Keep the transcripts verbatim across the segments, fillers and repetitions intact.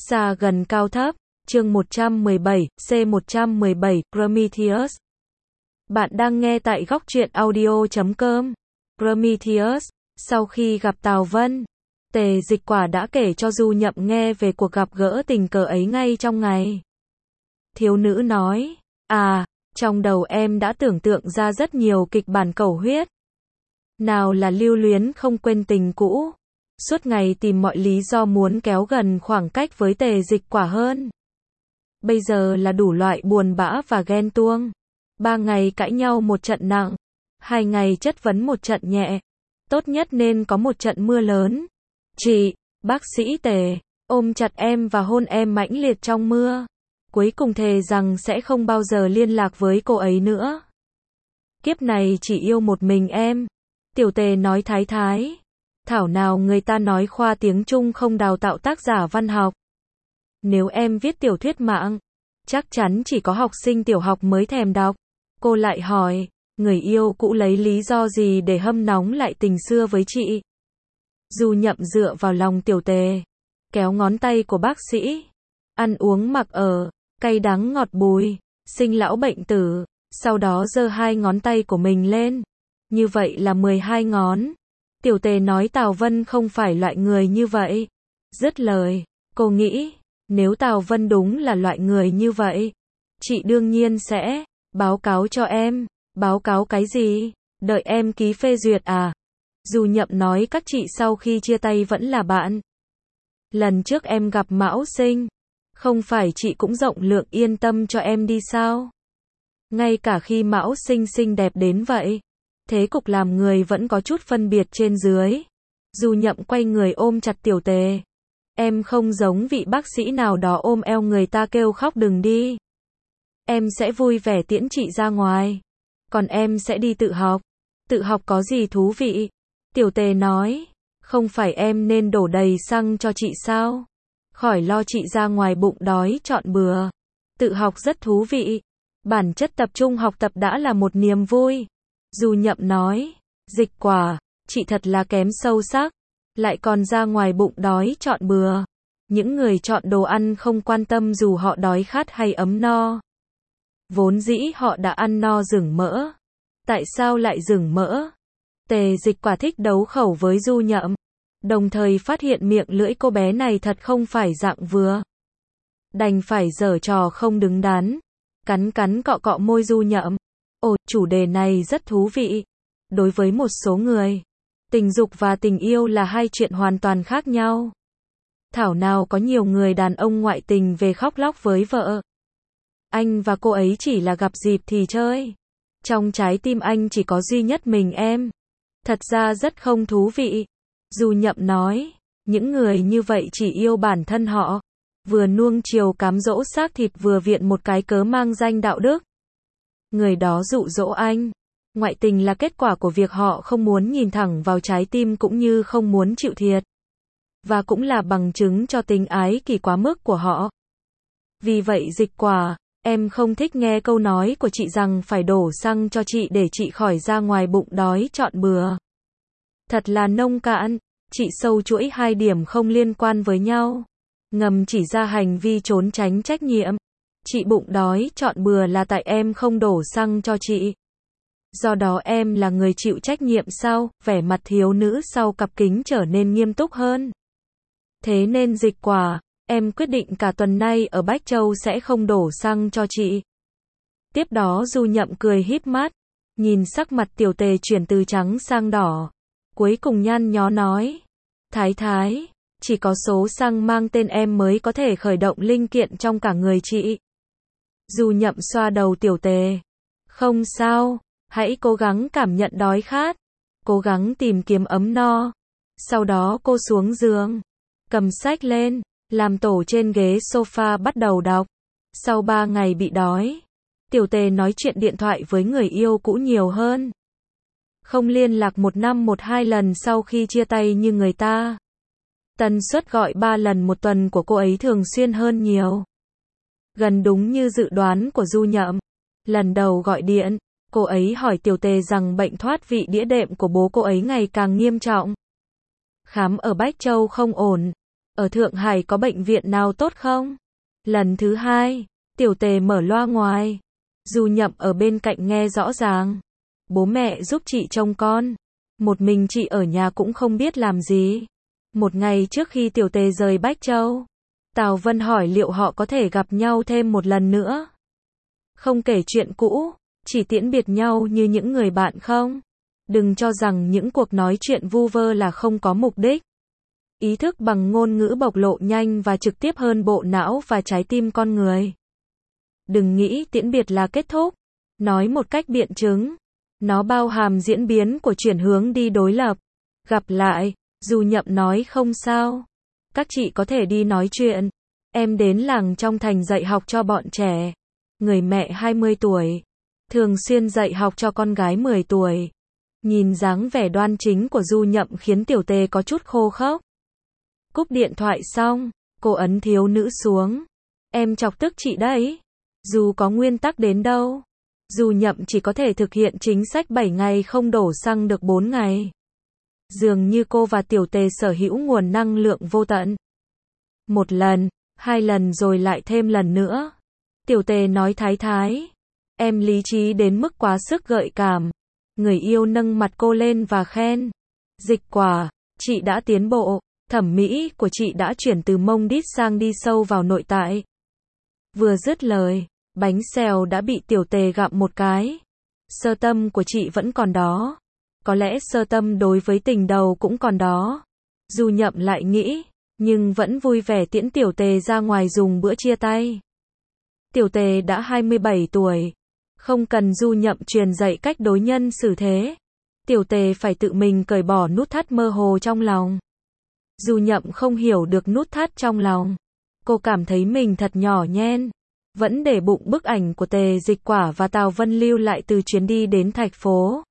Xa gần cao thấp, chương một trăm mười bảy, C một trăm mười bảy, Prometheus. Bạn đang nghe tại góc truyện audio chấm com. Prometheus. Sau khi gặp Tào Vân, Tề Dịch Quả đã kể cho Du Nhậm nghe về cuộc gặp gỡ tình cờ ấy ngay trong ngày. Thiếu nữ nói, à, trong đầu em đã tưởng tượng ra rất nhiều kịch bản cầu huyết. Nào là lưu luyến không quên tình cũ, suốt ngày tìm mọi lý do muốn kéo gần khoảng cách với Tề Dịch Quả hơn. Bây giờ là đủ loại buồn bã và ghen tuông. Ba ngày cãi nhau một trận nặng, hai ngày chất vấn một trận nhẹ. Tốt nhất nên có một trận mưa lớn. Chị, bác sĩ Tề, ôm chặt em và hôn em mãnh liệt trong mưa. Cuối cùng thề rằng sẽ không bao giờ liên lạc với cô ấy nữa. Kiếp này chỉ yêu một mình em. Tiểu Tề nói thái thái. Thảo nào người ta nói khoa tiếng Trung không đào tạo tác giả văn học. Nếu em viết tiểu thuyết mạng, chắc chắn chỉ có học sinh tiểu học mới thèm đọc. Cô lại hỏi, người yêu cũ lấy lý do gì để hâm nóng lại tình xưa với chị? Du Nhậm dựa vào lòng Tiểu Tề, kéo ngón tay của bác sĩ. Ăn uống mặc ở, cay đắng ngọt bùi, sinh lão bệnh tử, sau đó giơ hai ngón tay của mình lên. Như vậy là mười hai ngón. Tiểu Tề nói Tào Vân không phải loại người như vậy. Dứt lời, cô nghĩ, nếu Tào Vân đúng là loại người như vậy, chị đương nhiên sẽ báo cáo cho em. Báo cáo cái gì? Đợi em ký phê duyệt à? Du Nhậm nói các chị sau khi chia tay vẫn là bạn. Lần trước em gặp Mão Sinh, không phải chị cũng rộng lượng yên tâm cho em đi sao? Ngay cả khi Mão Sinh xinh đẹp đến vậy, thế cục làm người vẫn có chút phân biệt trên dưới. Du Nhậm quay người ôm chặt Tiểu Tề. Em không giống vị bác sĩ nào đó ôm eo người ta kêu khóc đừng đi. Em sẽ vui vẻ tiễn chị ra ngoài. Còn em sẽ đi tự học. Tự học có gì thú vị? Tiểu Tề nói, không phải em nên đổ đầy xăng cho chị sao? Khỏi lo chị ra ngoài bụng đói trọn bừa. Tự học rất thú vị. Bản chất tập trung học tập đã là một niềm vui. Du Nhậm nói, Dịch Quả, chị thật là kém sâu sắc. Lại còn ra ngoài bụng đói trọn bừa. Những người chọn đồ ăn không quan tâm dù họ đói khát hay ấm no. Vốn dĩ họ đã ăn no rừng mỡ. Tại sao lại rừng mỡ? Tề Dịch Quả thích đấu khẩu với Du Nhậm. Đồng thời phát hiện miệng lưỡi cô bé này thật không phải dạng vừa. Đành phải giở trò không đứng đắn. Cắn cắn cọ cọ môi Du Nhậm. Ồ, chủ đề này rất thú vị. Đối với một số người, tình dục và tình yêu là hai chuyện hoàn toàn khác nhau. Thảo nào có nhiều người đàn ông ngoại tình về khóc lóc với vợ. Anh và cô ấy chỉ là gặp dịp thì chơi. Trong trái tim anh chỉ có duy nhất mình em. Thật ra rất không thú vị. Du Nhậm nói, những người như vậy chỉ yêu bản thân họ. Vừa nuông chiều cám dỗ xác thịt vừa viện một cái cớ mang danh đạo đức. Người đó dụ dỗ anh. Ngoại tình là kết quả của việc họ không muốn nhìn thẳng vào trái tim cũng như không muốn chịu thiệt. Và cũng là bằng chứng cho tình ái kỳ quá mức của họ. Vì vậy Dịch Quả, em không thích nghe câu nói của chị rằng phải đổ xăng cho chị để chị khỏi ra ngoài bụng đói trọn bừa. Thật là nông cạn, chị sâu chuỗi hai điểm không liên quan với nhau. Ngầm chỉ ra hành vi trốn tránh trách nhiệm. Chị bụng đói trọn bừa là tại em không đổ xăng cho chị. Do đó em là người chịu trách nhiệm sao? Vẻ mặt thiếu nữ sau cặp kính trở nên nghiêm túc hơn. Thế nên Dịch Quả, em quyết định cả tuần nay ở Bách Châu sẽ không đổ xăng cho chị. Tiếp đó Du Nhậm cười híp mắt, nhìn sắc mặt Tiểu Tề chuyển từ trắng sang đỏ. Cuối cùng nhăn nhó nói, Thái thái, chỉ có số xăng mang tên em mới có thể khởi động linh kiện trong cả người chị. Du Nhậm xoa đầu Tiểu Tề. Không sao, hãy cố gắng cảm nhận đói khát. Cố gắng tìm kiếm ấm no. Sau đó cô xuống giường, cầm sách lên, làm tổ trên ghế sofa bắt đầu đọc. Sau ba ngày bị đói, Tiểu Tề nói chuyện điện thoại với người yêu cũ nhiều hơn. Không liên lạc một năm một hai lần sau khi chia tay như người ta. Tần suất gọi ba lần một tuần của cô ấy thường xuyên hơn nhiều. Gần đúng như dự đoán của Du Nhậm. Lần đầu gọi điện, cô ấy hỏi Tiểu Tề rằng bệnh thoát vị đĩa đệm của bố cô ấy ngày càng nghiêm trọng. Khám ở Bách Châu không ổn. Ở Thượng Hải có bệnh viện nào tốt không? Lần thứ hai, Tiểu Tề mở loa ngoài. Du Nhậm ở bên cạnh nghe rõ ràng. Bố mẹ giúp chị trông con. Một mình chị ở nhà cũng không biết làm gì. Một ngày trước khi Tiểu Tề rời Bách Châu, Tào Vân hỏi liệu họ có thể gặp nhau thêm một lần nữa. Không kể chuyện cũ, chỉ tiễn biệt nhau như những người bạn không? Đừng cho rằng những cuộc nói chuyện vu vơ là không có mục đích. Ý thức bằng ngôn ngữ bộc lộ nhanh và trực tiếp hơn bộ não và trái tim con người. Đừng nghĩ tiễn biệt là kết thúc. Nói một cách biện chứng. Nó bao hàm diễn biến của chuyển hướng đi đối lập. Gặp lại, Du Nhậm nói không sao. Các chị có thể đi nói chuyện. Em đến làng trong thành dạy học cho bọn trẻ. Người mẹ hai mươi tuổi. Thường xuyên dạy học cho con gái mười tuổi. Nhìn dáng vẻ đoan chính của Du Nhậm khiến Tiểu Tề có chút khô khốc. Cúp điện thoại xong, cô ấn thiếu nữ xuống. Em chọc tức chị đấy. Dù có nguyên tắc đến đâu, Du Nhậm chỉ có thể thực hiện chính sách bảy ngày không đổ xăng được bốn ngày. Dường như cô và Tiểu Tề sở hữu nguồn năng lượng vô tận. Một lần, hai lần rồi lại thêm lần nữa. Tiểu Tề nói thái thái. Em lý trí đến mức quá sức gợi cảm. Người yêu nâng mặt cô lên và khen. Dịch Quả, chị đã tiến bộ. Thẩm mỹ của chị đã chuyển từ mông đít sang đi sâu vào nội tại. Vừa dứt lời, bánh xèo đã bị Tiểu Tề gặm một cái. Sơ tâm của chị vẫn còn đó. Có lẽ sơ tâm đối với tình đầu cũng còn đó. Du Nhậm lại nghĩ, nhưng vẫn vui vẻ tiễn Tiểu Tề ra ngoài dùng bữa chia tay. Tiểu Tề đã hai mươi bảy tuổi. Không cần Du Nhậm truyền dạy cách đối nhân xử thế. Tiểu Tề phải tự mình cởi bỏ nút thắt mơ hồ trong lòng. Du Nhậm không hiểu được nút thắt trong lòng. Cô cảm thấy mình thật nhỏ nhen. Vẫn để bụng bức ảnh của Tề Dịch Quả và Tào Vân lưu lại từ chuyến đi đến thành phố.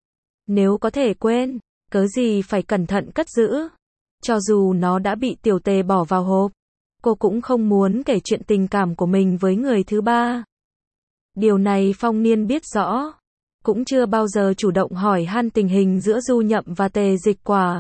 Nếu có thể quên, cớ gì phải cẩn thận cất giữ. Cho dù nó đã bị Tiểu Tề bỏ vào hộp, cô cũng không muốn kể chuyện tình cảm của mình với người thứ ba. Điều này Phong Niên biết rõ. Cũng chưa bao giờ chủ động hỏi han tình hình giữa Du Nhậm và Tề Dịch Quả.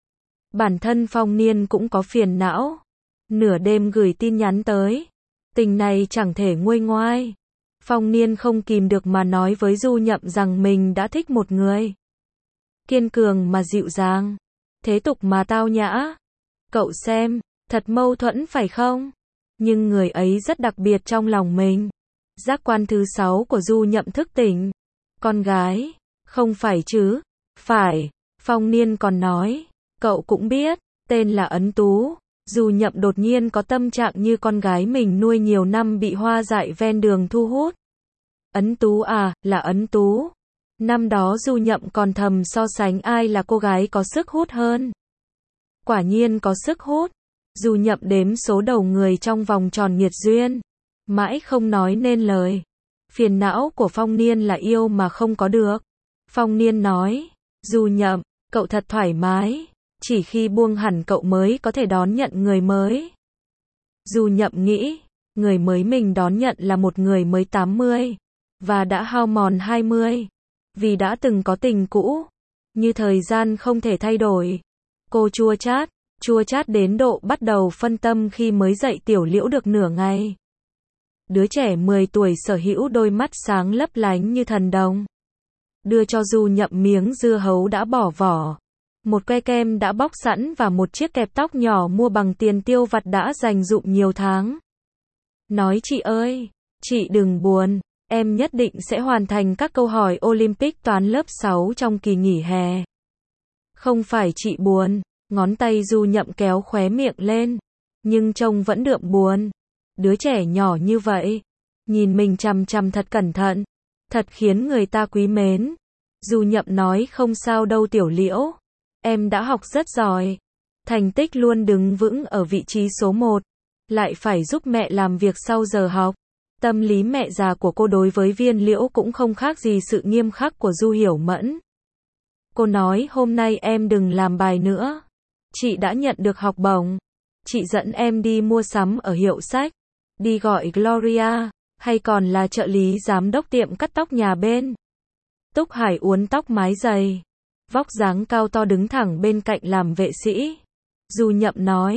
Bản thân Phong Niên cũng có phiền não. Nửa đêm gửi tin nhắn tới. Tình này chẳng thể nguôi ngoai. Phong Niên không kìm được mà nói với Du Nhậm rằng mình đã thích một người. Kiên cường mà dịu dàng. Thế tục mà tao nhã. Cậu xem, thật mâu thuẫn phải không? Nhưng người ấy rất đặc biệt trong lòng mình. Giác quan thứ sáu của Du Nhậm thức tỉnh. Con gái, không phải chứ? Phải, Phong Niên còn nói. Cậu cũng biết, tên là Ấn Tú. Du Nhậm đột nhiên có tâm trạng như con gái mình nuôi nhiều năm bị hoa dại ven đường thu hút. Ấn Tú à, là Ấn Tú. Năm đó Du Nhậm còn thầm so sánh ai là cô gái có sức hút hơn. Quả nhiên có sức hút. Du Nhậm đếm số đầu người trong vòng tròn nghiệt duyên. Mãi không nói nên lời. Phiền não của Phong Niên là yêu mà không có được. Phong Niên nói, Du Nhậm, cậu thật thoải mái. Chỉ khi buông hẳn cậu mới có thể đón nhận người mới. Du Nhậm nghĩ, người mới mình đón nhận là một người mới tám mươi. Và đã hao mòn hai mươi. Vì đã từng có tình cũ. Như thời gian không thể thay đổi. Cô chua chát, chua chát đến độ bắt đầu phân tâm khi mới dạy Tiểu Liễu được nửa ngày. Đứa trẻ mười tuổi sở hữu đôi mắt sáng lấp lánh như thần đồng. Đưa cho Du Nhậm miếng dưa hấu đã bỏ vỏ. Một que kem đã bóc sẵn và một chiếc kẹp tóc nhỏ mua bằng tiền tiêu vặt đã dành dụm nhiều tháng. Nói chị ơi, chị đừng buồn, em nhất định sẽ hoàn thành các câu hỏi Olympic toán lớp sáu trong kỳ nghỉ hè. Không phải chị buồn, ngón tay Du Nhậm kéo khóe miệng lên, nhưng trông vẫn đượm buồn. Đứa trẻ nhỏ như vậy, nhìn mình chằm chằm thật cẩn thận, thật khiến người ta quý mến. Du Nhậm nói không sao đâu Tiểu Liễu. Em đã học rất giỏi. Thành tích luôn đứng vững ở vị trí số một. Lại phải giúp mẹ làm việc sau giờ học. Tâm lý mẹ già của cô đối với Viên Liễu cũng không khác gì sự nghiêm khắc của Du Hiểu Mẫn. Cô nói hôm nay em đừng làm bài nữa. Chị đã nhận được học bổng. Chị dẫn em đi mua sắm ở hiệu sách. Đi gọi Gloria. Hay còn là trợ lý giám đốc tiệm cắt tóc nhà bên. Túc Hải uốn tóc mái dày. Vóc dáng cao to đứng thẳng bên cạnh làm vệ sĩ. Du Nhậm nói,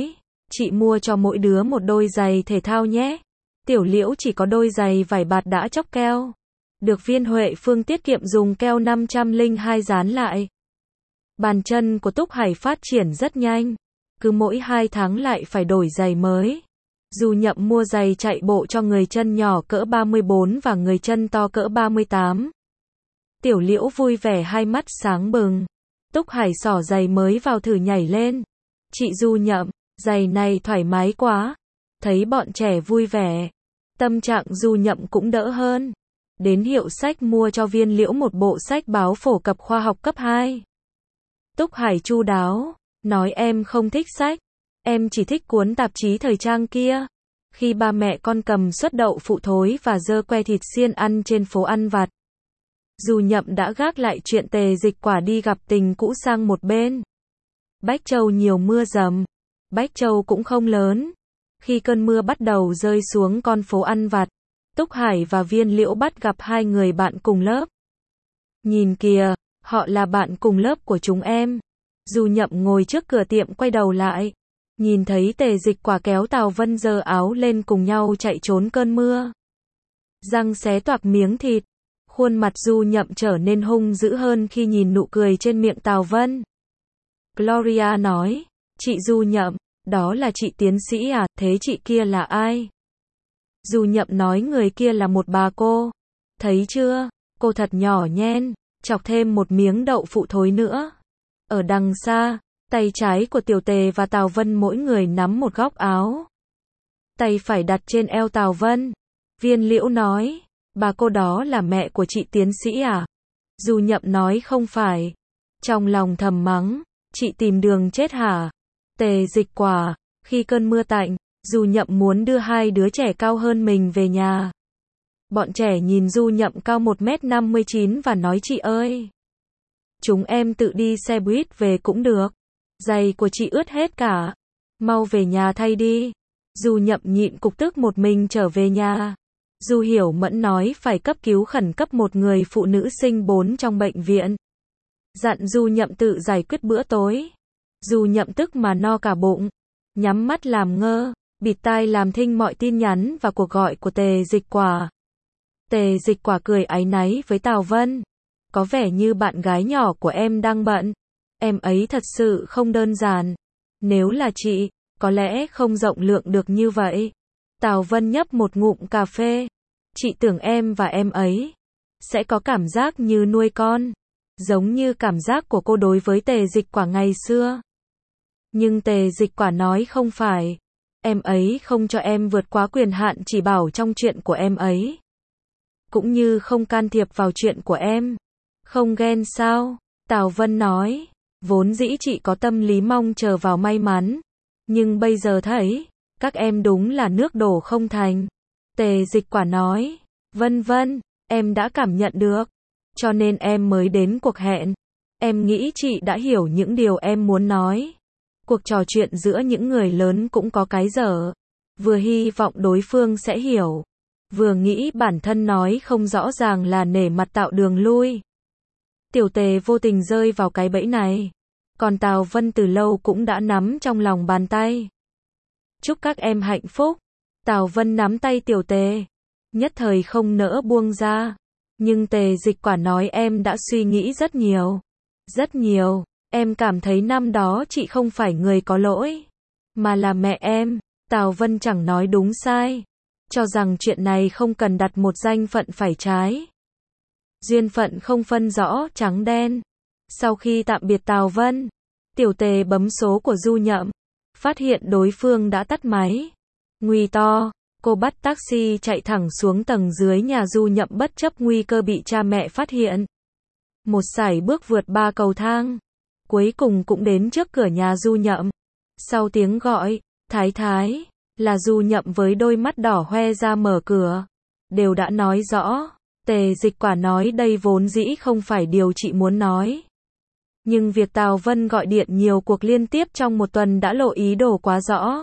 chị mua cho mỗi đứa một đôi giày thể thao nhé. Tiểu Liễu chỉ có đôi giày vải bạt đã chóc keo. Được viên Huệ Phương tiết kiệm dùng keo năm trăm lẻ hai dán lại. Bàn chân của Túc Hải phát triển rất nhanh. Cứ mỗi hai tháng lại phải đổi giày mới. Du Nhậm mua giày chạy bộ cho người chân nhỏ cỡ ba mươi bốn và người chân to cỡ ba mươi tám. Tiểu Liễu vui vẻ hai mắt sáng bừng. Túc Hải xỏ giày mới vào thử nhảy lên. Chị Du Nhậm, giày này thoải mái quá. Thấy bọn trẻ vui vẻ. Tâm trạng Du Nhậm cũng đỡ hơn. Đến hiệu sách mua cho Viên Liễu một bộ sách báo phổ cập khoa học cấp hai. Túc Hải chu đáo, nói em không thích sách. Em chỉ thích cuốn tạp chí thời trang kia. Khi ba mẹ con cầm suất đậu phụ thối và dơ que thịt xiên ăn trên phố ăn vặt. Du Nhậm đã gác lại chuyện Tề Dịch Quả đi gặp tình cũ sang một bên. Bách Châu nhiều mưa dầm. Bách Châu cũng không lớn. Khi cơn mưa bắt đầu rơi xuống con phố ăn vặt, Túc Hải và Viên Liễu bắt gặp hai người bạn cùng lớp. Nhìn kìa, họ là bạn cùng lớp của chúng em. Du Nhậm ngồi trước cửa tiệm quay đầu lại. Nhìn thấy Tề Dịch Quả kéo Tào Vân giơ áo lên cùng nhau chạy trốn cơn mưa. Răng xé toạc miếng thịt. Khuôn mặt Du Nhậm trở nên hung dữ hơn khi nhìn nụ cười trên miệng Tào Vân. Gloria nói, chị Du Nhậm, đó là chị tiến sĩ à, thế chị kia là ai? Du Nhậm nói người kia là một bà cô. Thấy chưa, cô thật nhỏ nhen, chọc thêm một miếng đậu phụ thối nữa. Ở đằng xa, tay trái của Tiểu Tề và Tào Vân mỗi người nắm một góc áo. Tay phải đặt trên eo Tào Vân. Viên Liễu nói, bà cô đó là mẹ của chị tiến sĩ à? Du Nhậm nói không phải. Trong lòng thầm mắng, chị tìm đường chết hả? Tề Dịch Quả, khi cơn mưa tạnh, Du Nhậm muốn đưa hai đứa trẻ cao hơn mình về nhà. Bọn trẻ nhìn Du Nhậm cao một mét năm mươi chín và nói chị ơi, chúng em tự đi xe buýt về cũng được. Giày của chị ướt hết cả. Mau về nhà thay đi. Du Nhậm nhịn cục tức một mình trở về nhà. Du Hiểu Mẫn nói phải cấp cứu khẩn cấp một người phụ nữ sinh bốn trong bệnh viện. Dặn Du Nhậm tự giải quyết bữa tối. Du Nhậm tức mà no cả bụng. Nhắm mắt làm ngơ, bịt tai làm thinh mọi tin nhắn và cuộc gọi của Tề Dịch Quả. Tề Dịch Quả cười áy náy với Tào Vân. Có vẻ như bạn gái nhỏ của em đang bận. Em ấy thật sự không đơn giản. Nếu là chị, có lẽ không rộng lượng được như vậy. Tào Vân nhấp một ngụm cà phê. Chị tưởng em và em ấy sẽ có cảm giác như nuôi con, giống như cảm giác của cô đối với Tề Dịch Quả ngày xưa. Nhưng Tề Dịch Quả nói không phải. Em ấy không cho em vượt quá quyền hạn chỉ bảo trong chuyện của em ấy. Cũng như không can thiệp vào chuyện của em. Không ghen sao? Tào Vân nói. Vốn dĩ chị có tâm lý mong chờ vào may mắn. Nhưng bây giờ thấy, các em đúng là nước đổ không thành. Tề Dịch Quả nói. Vân vân, em đã cảm nhận được. Cho nên em mới đến cuộc hẹn. Em nghĩ chị đã hiểu những điều em muốn nói. Cuộc trò chuyện giữa những người lớn cũng có cái dở. Vừa hy vọng đối phương sẽ hiểu. Vừa nghĩ bản thân nói không rõ ràng là nể mặt tạo đường lui. Tiểu Tề vô tình rơi vào cái bẫy này. Còn Tào Vân từ lâu cũng đã nắm trong lòng bàn tay. Chúc các em hạnh phúc. Tào Vân nắm tay Tiểu Tề. Nhất thời không nỡ buông ra. Nhưng Tề Dịch Quả nói em đã suy nghĩ rất nhiều. Rất nhiều. Em cảm thấy năm đó chị không phải người có lỗi. Mà là mẹ em. Tào Vân chẳng nói đúng sai. Cho rằng chuyện này không cần đặt một danh phận phải trái. Duyên phận không phân rõ trắng đen. Sau khi tạm biệt Tào Vân, Tiểu Tề bấm số của Du Nhậm. Phát hiện đối phương đã tắt máy. Nguy to, cô bắt taxi chạy thẳng xuống tầng dưới nhà Du Nhậm bất chấp nguy cơ bị cha mẹ phát hiện. Một sải bước vượt ba cầu thang. Cuối cùng cũng đến trước cửa nhà Du Nhậm. Sau tiếng gọi, Thái Thái, là Du Nhậm với đôi mắt đỏ hoe ra mở cửa. Đều đã nói rõ. Tề Dịch Quả nói đây vốn dĩ không phải điều chị muốn nói. Nhưng việc Tào Vân gọi điện nhiều cuộc liên tiếp trong một tuần đã lộ ý đồ quá rõ.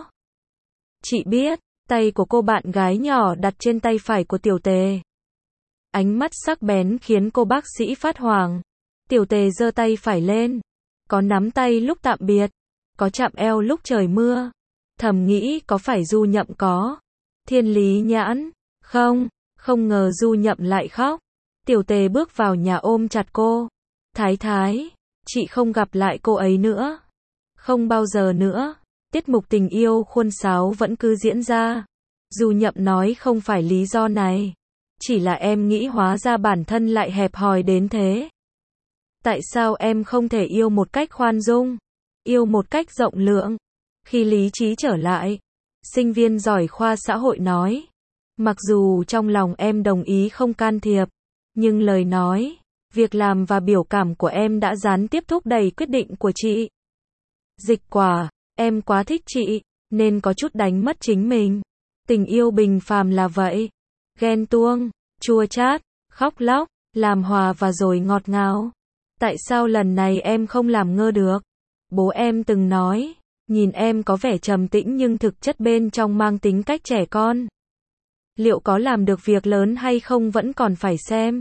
Chị biết, tay của cô bạn gái nhỏ đặt trên tay phải của Tiểu Tề. Ánh mắt sắc bén khiến cô bác sĩ phát hoảng. Tiểu Tề giơ tay phải lên. Có nắm tay lúc tạm biệt. Có chạm eo lúc trời mưa. Thầm nghĩ có phải Du Nhậm có thiên lý nhãn, không, không ngờ Du Nhậm lại khóc. Tiểu Tề bước vào nhà ôm chặt cô. Thái thái, chị không gặp lại cô ấy nữa. Không bao giờ nữa. Tiết mục tình yêu khuôn sáo vẫn cứ diễn ra. Du Nhậm nói không phải lý do này. Chỉ là em nghĩ hóa ra bản thân lại hẹp hòi đến thế. Tại sao em không thể yêu một cách khoan dung, yêu một cách rộng lượng? Khi lý trí trở lại, sinh viên giỏi khoa xã hội nói, mặc dù trong lòng em đồng ý không can thiệp, nhưng lời nói, việc làm và biểu cảm của em đã gián tiếp thúc đẩy quyết định của chị. Dịch Quả, em quá thích chị, nên có chút đánh mất chính mình. Tình yêu bình phàm là vậy. Ghen tuông, chua chát, khóc lóc, làm hòa và rồi ngọt ngào. Tại sao lần này em không làm ngơ được? Bố em từng nói, nhìn em có vẻ trầm tĩnh nhưng thực chất bên trong mang tính cách trẻ con. Liệu có làm được việc lớn hay không vẫn còn phải xem.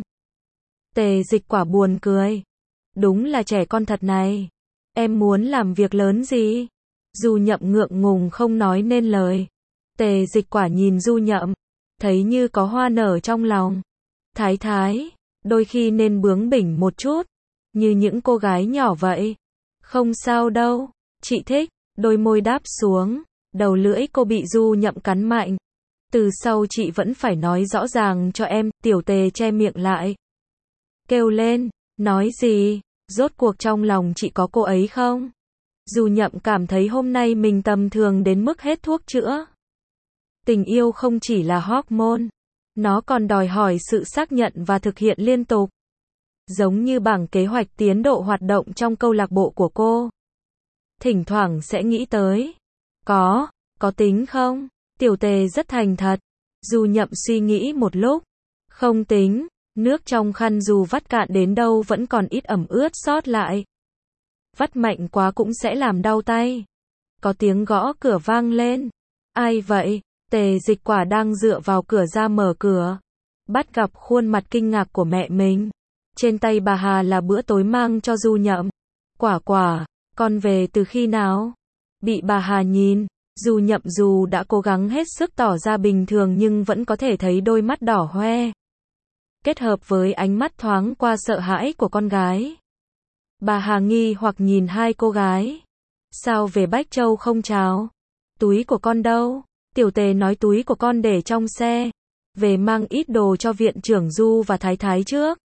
Tề Dịch Quả buồn cười. Đúng là trẻ con thật này. Em muốn làm việc lớn gì? Du Nhậm ngượng ngùng không nói nên lời. Tề Dịch Quả nhìn Du Nhậm, thấy như có hoa nở trong lòng. Thái thái, đôi khi nên bướng bỉnh một chút, như những cô gái nhỏ vậy. Không sao đâu, chị thích. Đôi môi đáp xuống, đầu lưỡi cô bị Du Nhậm cắn mạnh. Từ sau chị vẫn phải nói rõ ràng cho em. Tiểu Tề che miệng lại, kêu lên, nói gì? Rốt cuộc trong lòng chị có cô ấy không? Du Nhậm cảm thấy hôm nay mình tầm thường đến mức hết thuốc chữa. Tình yêu không chỉ là hormone, nó còn đòi hỏi sự xác nhận và thực hiện liên tục. Giống như bảng kế hoạch tiến độ hoạt động trong câu lạc bộ của cô. Thỉnh thoảng sẽ nghĩ tới, có, có tính không? Tiểu Tề rất thành thật. Du Nhậm suy nghĩ một lúc, không tính, nước trong khăn dù vắt cạn đến đâu vẫn còn ít ẩm ướt sót lại. Vắt mạnh quá cũng sẽ làm đau tay. Có tiếng gõ cửa vang lên. Ai vậy? Tề Dịch Quả đang dựa vào cửa ra mở cửa. Bắt gặp khuôn mặt kinh ngạc của mẹ mình. Trên tay bà Hà là bữa tối mang cho Du Nhậm. Quả Quả, con về từ khi nào? Bị bà Hà nhìn, Du Nhậm dù đã cố gắng hết sức tỏ ra bình thường nhưng vẫn có thể thấy đôi mắt đỏ hoe. Kết hợp với ánh mắt thoáng qua sợ hãi của con gái. Bà Hà nghi hoặc nhìn hai cô gái. Sao về Bách Châu không chào? Túi của con đâu? Tiểu Tề nói túi của con để trong xe. Về mang ít đồ cho viện trưởng Du và Thái Thái trước.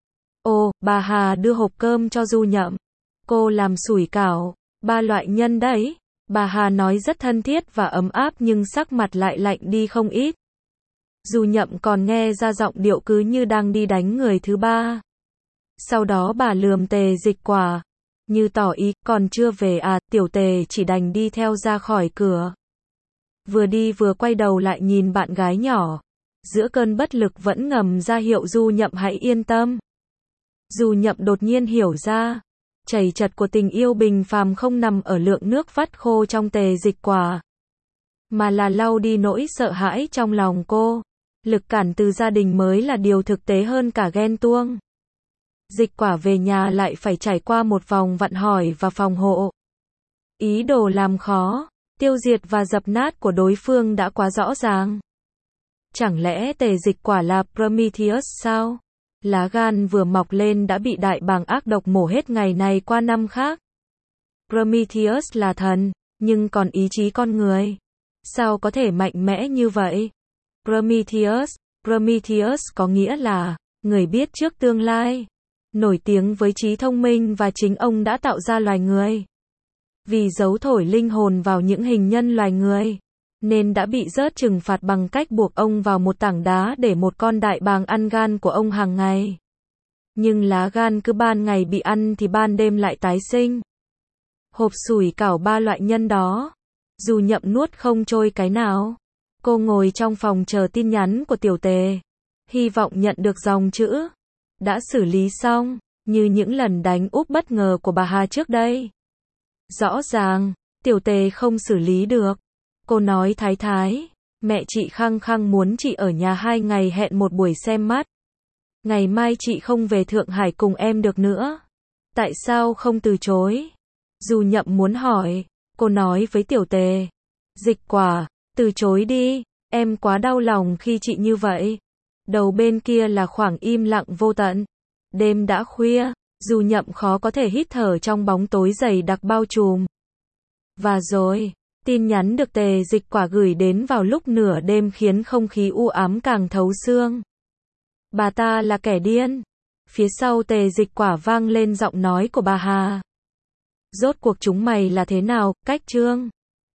Ồ, bà Hà đưa hộp cơm cho Du Nhậm. Cô làm sủi cảo, ba loại nhân đấy. Bà Hà nói rất thân thiết và ấm áp nhưng sắc mặt lại lạnh đi không ít. Du Nhậm còn nghe ra giọng điệu cứ như đang đi đánh người thứ ba. Sau đó bà lườm Tề Dịch Quả, như tỏ ý, còn chưa về à? Tiểu Tề chỉ đành đi theo ra khỏi cửa. Vừa đi vừa quay đầu lại nhìn bạn gái nhỏ. Giữa cơn bất lực vẫn ngầm ra hiệu Du Nhậm hãy yên tâm. Du Nhậm đột nhiên hiểu ra, chảy chật của tình yêu bình phàm không nằm ở lượng nước vắt khô trong Tề Dịch Quả, mà là lau đi nỗi sợ hãi trong lòng cô. Lực cản từ gia đình mới là điều thực tế hơn cả ghen tuông. Dịch Quả về nhà lại phải trải qua một vòng vặn hỏi và phòng hộ. Ý đồ làm khó, tiêu diệt và dập nát của đối phương đã quá rõ ràng. Chẳng lẽ Tề Dịch Quả là Prometheus sao? Lá gan vừa mọc lên đã bị đại bàng ác độc mổ hết ngày này qua năm khác. Prometheus là thần, nhưng còn ý chí con người. Sao có thể mạnh mẽ như vậy? Prometheus, Prometheus có nghĩa là người biết trước tương lai. Nổi tiếng với trí thông minh và chính ông đã tạo ra loài người. Vì giấu thổi linh hồn vào những hình nhân loài người, nên đã bị rớt trừng phạt bằng cách buộc ông vào một tảng đá để một con đại bàng ăn gan của ông hàng ngày. Nhưng lá gan cứ ban ngày bị ăn thì ban đêm lại tái sinh. Hộp sủi cảo ba loại nhân đó, Du Nhậm nuốt không trôi cái nào. Cô ngồi trong phòng chờ tin nhắn của Tiểu Tề, hy vọng nhận được dòng chữ đã xử lý xong, như những lần đánh úp bất ngờ của bà Hà trước đây. Rõ ràng, Tiểu Tề không xử lý được. Cô nói Thái Thái, mẹ chị khăng khăng muốn chị ở nhà hai ngày hẹn một buổi xem mắt. Ngày mai chị không về Thượng Hải cùng em được nữa. Tại sao không từ chối? Du Nhậm muốn hỏi, cô nói với Tiểu Tề. Dịch Quả, từ chối đi, em quá đau lòng khi chị như vậy. Đầu bên kia là khoảng im lặng vô tận. Đêm đã khuya, dù Nhậm khó có thể hít thở trong bóng tối dày đặc bao trùm. Và rồi, tin nhắn được Tề Dịch Quả gửi đến vào lúc nửa đêm khiến không khí u ám càng thấu xương. Bà ta là kẻ điên. Phía sau Tề Dịch Quả vang lên giọng nói của bà Hà. Rốt cuộc chúng mày là thế nào, Cách Trương?